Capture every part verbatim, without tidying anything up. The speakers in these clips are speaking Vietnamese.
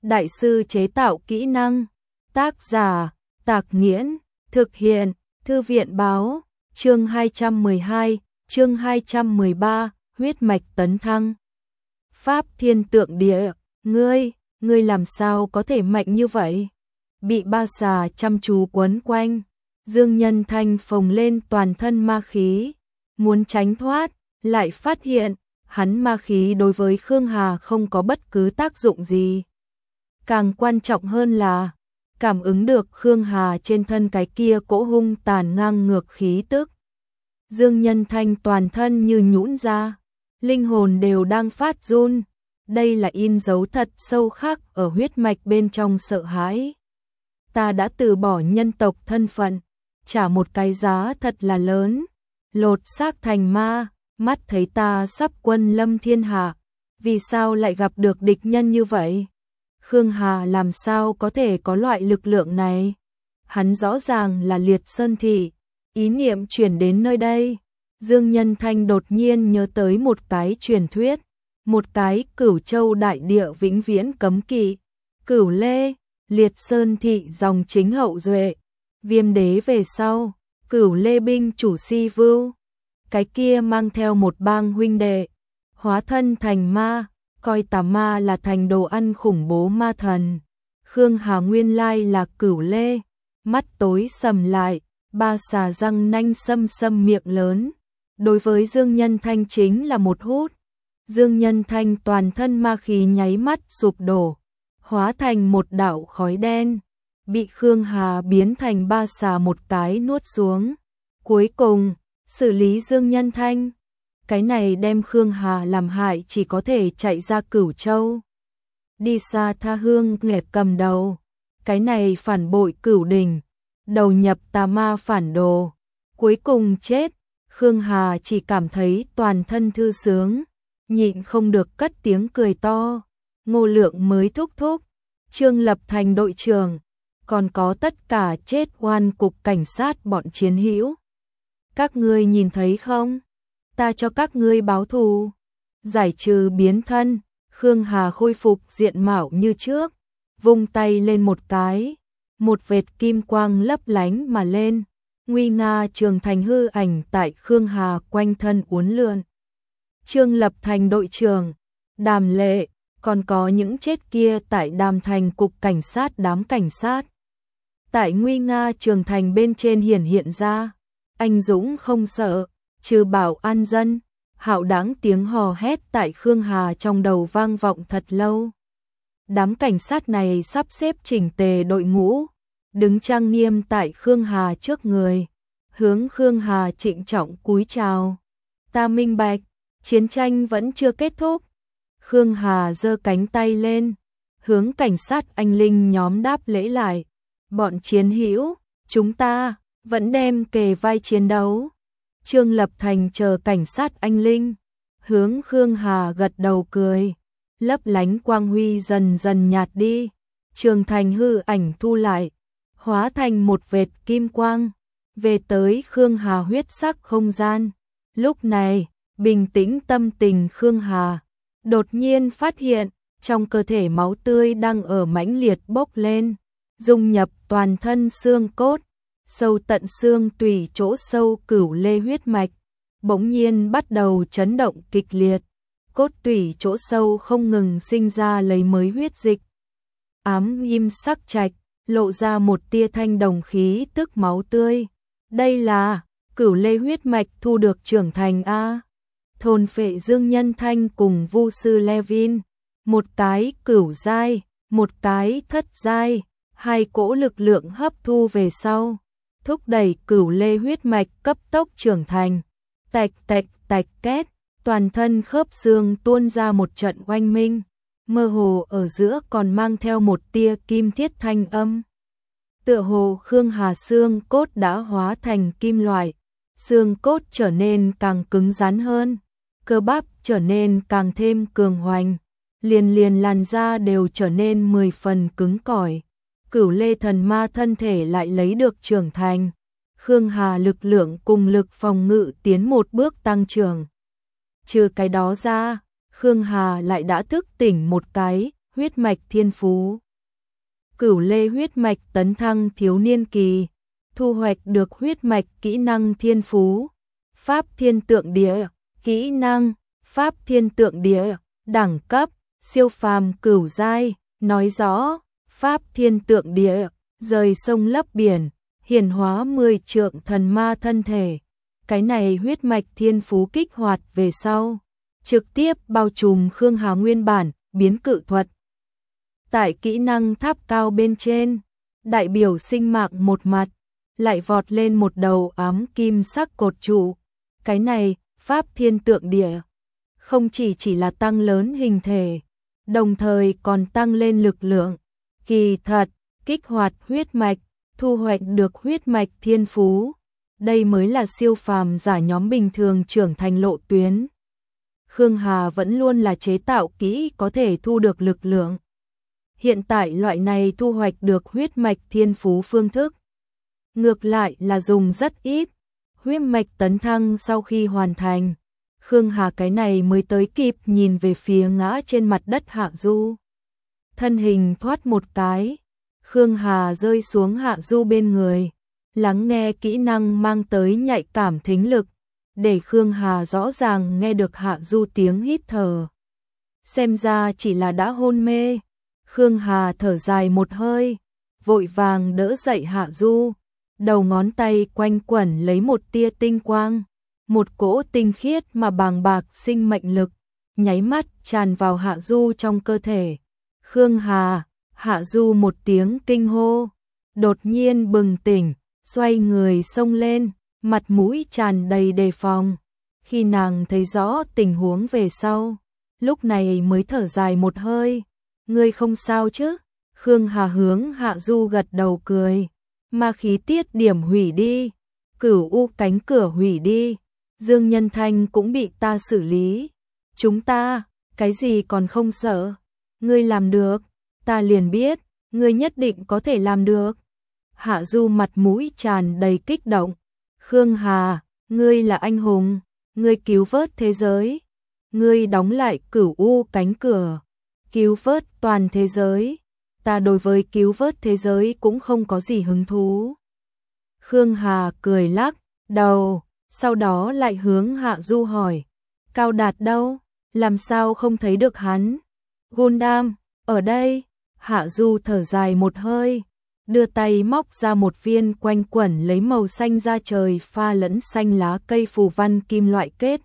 đại sư chế tạo kỹ năng. Tác giả, Tạc Nghiễn, thực hiện, Thư viện báo, chương hai trăm mười hai, chương hai trăm mười ba, huyết mạch tấn thăng. Pháp thiên tượng địa, ngươi, ngươi làm sao có thể mạnh như vậy? Bị ba xà chăm chú quấn quanh, Dương Nhân Thanh phồng lên toàn thân ma khí, muốn tránh thoát, lại phát hiện, hắn ma khí đối với Khương Hà không có bất cứ tác dụng gì. Càng quan trọng hơn là, cảm ứng được Khương Hà trên thân cái kia cỗ hung tàn ngang ngược khí tức. Dương Nhân Thanh toàn thân như nhũn ra, linh hồn đều đang phát run, đây là in dấu thật sâu khắc ở huyết mạch bên trong sợ hãi. Ta đã từ bỏ nhân tộc thân phận, trả một cái giá thật là lớn, lột xác thành ma, mắt thấy ta sắp quân lâm thiên hạ, vì sao lại gặp được địch nhân như vậy? Khương Hà làm sao có thể có loại lực lượng này? Hắn rõ ràng là Liệt Sơn Thị, ý niệm chuyển đến nơi đây. Dương Nhân Thanh đột nhiên nhớ tới một cái truyền thuyết, một cái Cửu Châu đại địa vĩnh viễn cấm kỵ, Cửu Lê, Liệt Sơn Thị dòng chính hậu duệ, Viêm đế về sau, Cửu Lê binh chủ Si Vưu, cái kia mang theo một bang huynh đệ, hóa thân thành ma, coi tà ma là thành đồ ăn khủng bố ma thần. Khương Hà nguyên lai là Cửu Lê, mắt tối sầm lại, ba xà răng nanh sâm sâm miệng lớn. Đối với Dương Nhân Thanh chính là một hút. Dương Nhân Thanh toàn thân ma khí nháy mắt sụp đổ, hóa thành một đạo khói đen, bị Khương Hà biến thành ba xà một cái nuốt xuống. Cuối cùng, xử lý Dương Nhân Thanh. Cái này đem Khương Hà làm hại chỉ có thể chạy ra Cửu Châu. Đi xa tha hương nghẻ cầm đầu. Cái này phản bội Cửu Đình, đầu nhập tà ma phản đồ. Cuối cùng chết. Khương Hà chỉ cảm thấy toàn thân thư sướng, nhịn không được cất tiếng cười to. Ngô Lượng mới thúc thúc, Trương Lập thành đội trưởng, còn có tất cả chết oan cục cảnh sát bọn chiến hữu. Các ngươi nhìn thấy không? Ta cho các ngươi báo thù. Giải trừ biến thân, Khương Hà khôi phục diện mạo như trước, vung tay lên một cái, một vệt kim quang lấp lánh mà lên. Nguy nga trường thành hư ảnh tại Khương Hà quanh thân uốn lượn. Trương Lập thành đội trưởng, Đàm Lệ, còn có những chết kia tại Đàm Thành cục cảnh sát đám cảnh sát. Tại nguy nga trường thành bên trên hiển hiện ra, anh dũng không sợ, trừ bảo an dân, hạo đáng tiếng hò hét tại Khương Hà trong đầu vang vọng thật lâu. Đám cảnh sát này sắp xếp chỉnh tề đội ngũ, đứng trang nghiêm tại Khương Hà trước người, hướng Khương Hà trịnh trọng cúi chào. Ta minh bạch, chiến tranh vẫn chưa kết thúc. Khương Hà giơ cánh tay lên, hướng cảnh sát anh linh nhóm đáp lễ lại. Bọn chiến hữu, chúng ta vẫn đem kề vai chiến đấu. Trương Lập Thành chờ cảnh sát anh linh, hướng Khương Hà gật đầu cười, lấp lánh quang huy dần dần nhạt đi. Trường thành hư ảnh thu lại, hóa thành một vệt kim quang, về tới Khương Hà huyết sắc không gian. Lúc này, bình tĩnh tâm tình Khương Hà, đột nhiên phát hiện, trong cơ thể máu tươi đang ở mãnh liệt bốc lên, dung nhập toàn thân xương cốt, sâu tận xương tủy chỗ sâu Cửu Lê huyết mạch, bỗng nhiên bắt đầu chấn động kịch liệt, cốt tủy chỗ sâu không ngừng sinh ra lấy mới huyết dịch. Ám im sắc trạch, lộ ra một tia thanh đồng khí tức máu tươi. Đây là Cửu Lê huyết mạch thu được trưởng thành a. Thôn phệ Dương Nhân Thanh cùng Vu sư Levin, một cái cửu giai, một cái thất giai, hai cỗ lực lượng hấp thu về sau, thúc đẩy Cửu Lê huyết mạch cấp tốc trưởng thành. Tạch tạch tạch két, toàn thân khớp xương tuôn ra một trận oanh minh, mơ hồ ở giữa còn mang theo một tia kim thiết thanh âm. Tựa hồ Khương Hà xương cốt đã hóa thành kim loại, xương cốt trở nên càng cứng rắn hơn, cơ bắp trở nên càng thêm cường hoành, liền liền làn da đều trở nên mười phần cứng cỏi. Cửu Lê thần ma thân thể lại lấy được trưởng thành. Khương Hà lực lượng cùng lực phòng ngự tiến một bước tăng trưởng. Trừ cái đó ra, Khương Hà lại đã thức tỉnh một cái huyết mạch thiên phú. Cửu lê huyết mạch tấn thăng thiếu niên kỳ, thu hoạch được huyết mạch kỹ năng thiên phú. Pháp thiên tượng địa, kỹ năng, pháp thiên tượng địa, đẳng cấp, siêu phàm cửu giai, nói rõ, pháp thiên tượng địa, rời sông lấp biển, hiển hóa mười trượng thần ma thân thể. Cái này huyết mạch thiên phú kích hoạt về sau, trực tiếp bao trùm Khương Hà nguyên bản, biến cự thuật. Tại kỹ năng tháp cao bên trên, đại biểu sinh mạng một mặt, lại vọt lên một đầu ám kim sắc cột trụ. Cái này, pháp thiên tượng địa, không chỉ chỉ là tăng lớn hình thể, đồng thời còn tăng lên lực lượng. Kỳ thật, kích hoạt huyết mạch, thu hoạch được huyết mạch thiên phú. Đây mới là siêu phàm giả nhóm bình thường trưởng thành lộ tuyến. Khương Hà vẫn luôn là chế tạo kỹ có thể thu được lực lượng. Hiện tại loại này thu hoạch được huyết mạch thiên phú phương thức. Ngược lại là dùng rất ít. Huyết mạch tấn thăng sau khi hoàn thành, Khương Hà cái này mới tới kịp nhìn về phía ngã trên mặt đất Hạ Du. Thân hình thoát một cái, Khương Hà rơi xuống Hạ Du bên người, lắng nghe kỹ năng mang tới nhạy cảm thính lực, để Khương Hà rõ ràng nghe được Hạ Du tiếng hít thở. Xem ra chỉ là đã hôn mê. Khương Hà thở dài một hơi, vội vàng đỡ dậy Hạ Du. Đầu ngón tay quanh quẩn lấy một tia tinh quang, một cỗ tinh khiết mà bàng bạc sinh mệnh lực, nháy mắt tràn vào Hạ Du trong cơ thể. Khương Hà, Hạ Du một tiếng kinh hô, đột nhiên bừng tỉnh, xoay người xông lên, mặt mũi tràn đầy đề phòng. Khi nàng thấy rõ tình huống về sau, lúc này mới thở dài một hơi. Ngươi không sao chứ? Khương Hà hướng Hạ Du gật đầu cười. Ma khí tiết điểm hủy đi, cửu u cánh cửa hủy đi, Dương Nhân Thanh cũng bị ta xử lý. Chúng ta, cái gì còn không sợ? Ngươi làm được, ta liền biết, ngươi nhất định có thể làm được. Hạ Du mặt mũi tràn đầy kích động. Khương Hà, ngươi là anh hùng, ngươi cứu vớt thế giới, ngươi đóng lại cửu u cánh cửa, cứu vớt toàn thế giới. Ta đối với cứu vớt thế giới cũng không có gì hứng thú. Khương Hà cười lắc đầu, sau đó lại hướng Hạ Du hỏi, Cao Đạt đâu? Làm sao không thấy được hắn? Gundam, ở đây. Hạ Du thở dài một hơi, đưa tay móc ra một viên quanh quẩn lấy màu xanh da trời pha lẫn xanh lá cây phù văn kim loại kết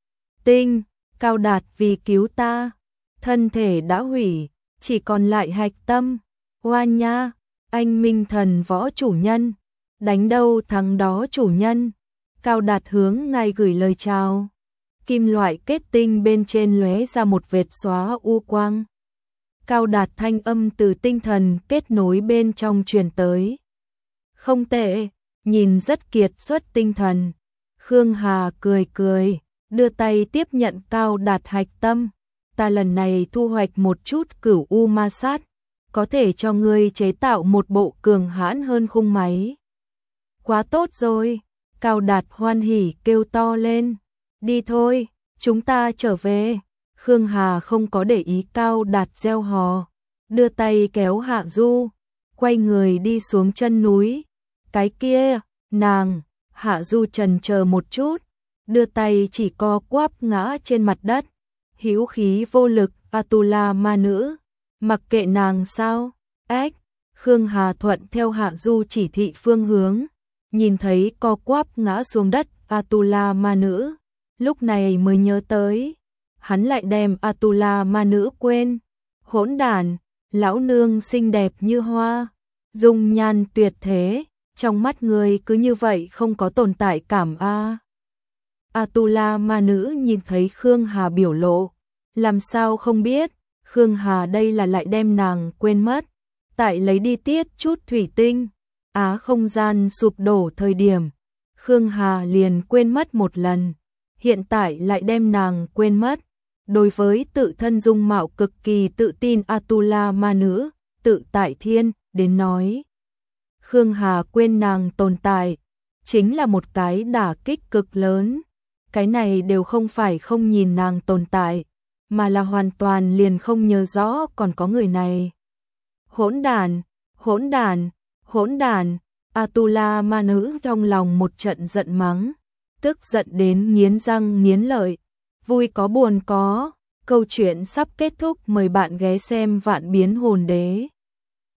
tinh. Cao Đạt vì cứu ta, thân thể đã hủy, chỉ còn lại hạch tâm. Oan nha, anh minh thần võ chủ nhân, đánh đâu thắng đó chủ nhân. Cao Đạt hướng ngài gửi lời chào. Kim loại kết tinh bên trên lóe ra một vệt xóa u quang. Cao Đạt thanh âm từ tinh thần kết nối bên trong truyền tới. Không tệ, nhìn rất kiệt xuất tinh thần. Khương Hà cười cười, đưa tay tiếp nhận Cao Đạt hạch tâm. Ta lần này thu hoạch một chút cửu u ma sát, có thể cho ngươi chế tạo một bộ cường hãn hơn khung máy. Quá tốt rồi, Cao Đạt hoan hỉ kêu to lên. Đi thôi, chúng ta trở về. Khương Hà không có để ý Cao Đạt reo hò, đưa tay kéo Hạ Du, quay người đi xuống chân núi. Cái kia, nàng, Hạ Du chần chờ một chút, đưa tay chỉ co quắp ngã trên mặt đất. Hữu khí vô lực, Atula ma nữ, mặc kệ nàng sao? Ếch, Khương Hà thuận theo Hạ Du chỉ thị phương hướng, nhìn thấy co quắp ngã xuống đất Atula ma nữ, lúc này mới nhớ tới, hắn lại đem Atula ma nữ quên. Hỗn đản, lão nương xinh đẹp như hoa, dung nhan tuyệt thế, trong mắt người cứ như vậy không có tồn tại cảm a. À. Atula ma nữ nhìn thấy Khương Hà biểu lộ, làm sao không biết, Khương Hà đây là lại đem nàng quên mất, tại lấy đi tiết chút thủy tinh. Á không gian sụp đổ thời điểm, Khương Hà liền quên mất một lần, hiện tại lại đem nàng quên mất. Đối với tự thân dung mạo cực kỳ tự tin Atula ma nữ, tự tại thiên, đến nói. Khương Hà quên nàng tồn tại, chính là một cái đả kích cực lớn. Cái này đều không phải không nhìn nàng tồn tại, mà là hoàn toàn liền không nhớ rõ còn có người này. Hỗn đản, hỗn đản, hỗn đản, Atula ma nữ trong lòng một trận giận mắng, tức giận đến nghiến răng nghiến lợi, vui có buồn có, câu chuyện sắp kết thúc, mời bạn ghé xem Vạn Biến Hồn Đế.